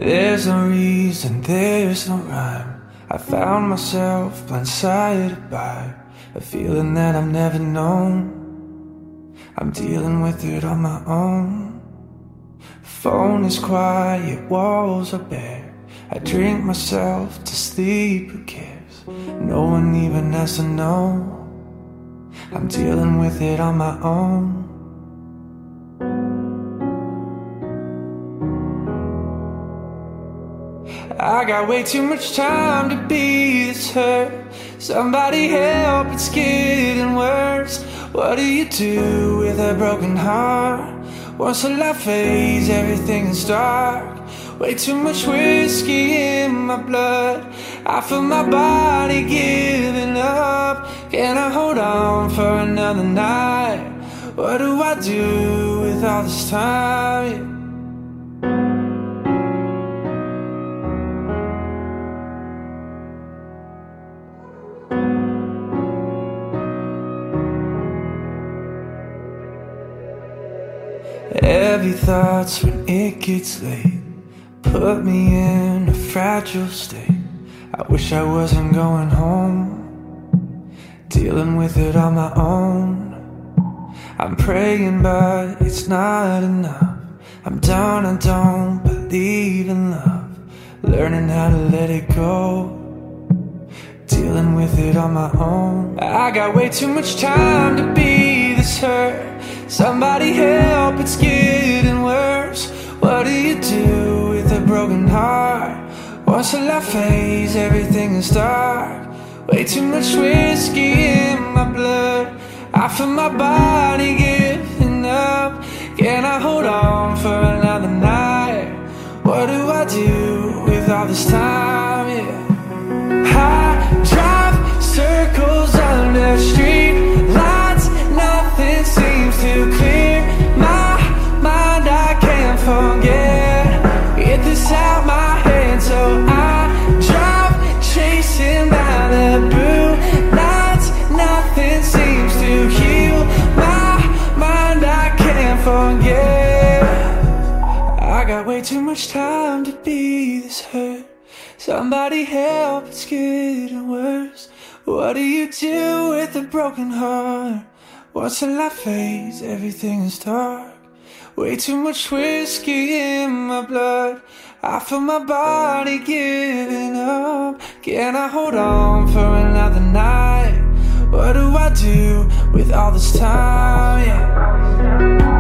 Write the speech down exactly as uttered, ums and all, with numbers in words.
There's no reason, there's no rhyme. I found myself blindsided by a feeling that I've never known. I'm dealing with it on my own. Phone is quiet, walls are bare. I drink myself to sleep, who cares? No one even has to know. I'm dealing with it on my own. I got way too much time to be this hurt. Somebody help, it's getting worse. What do you do with a broken heart? Once the light fades, everything is dark. Way too much whiskey in my blood. I feel my body giving up. Can I hold on for another night? What do I do with all this time? Heavy thoughts when it gets late put me in a fragile state. I wish I wasn't going home, dealing with it on my own. I'm praying but it's not enough. I'm down, I don't believe in love. Learning how to let it go, dealing with it on my own. I got way too much time to be this hurt. Somebody help, it's getting worse. What do you do with a broken heart? Once the light fades, everything is dark. Way too much whiskey in my blood. I feel my body giving up. Can I hold on for another night? What do I do with all this time? Yeah. I drive circles under the street lights. Nothing seems to clear my mind. I can't forget, get this out my head. So I drive chasing down the blue lights. Nothing seems to heal my mind. I can't forget. I got way too much time to be this hurt. Somebody help, it's getting worse. What do you do with a broken heart? Once the light fades, everything is dark. Way too much whiskey in my blood. I feel my body giving up. Can I hold on for another night? What do I do with all this time? Yeah.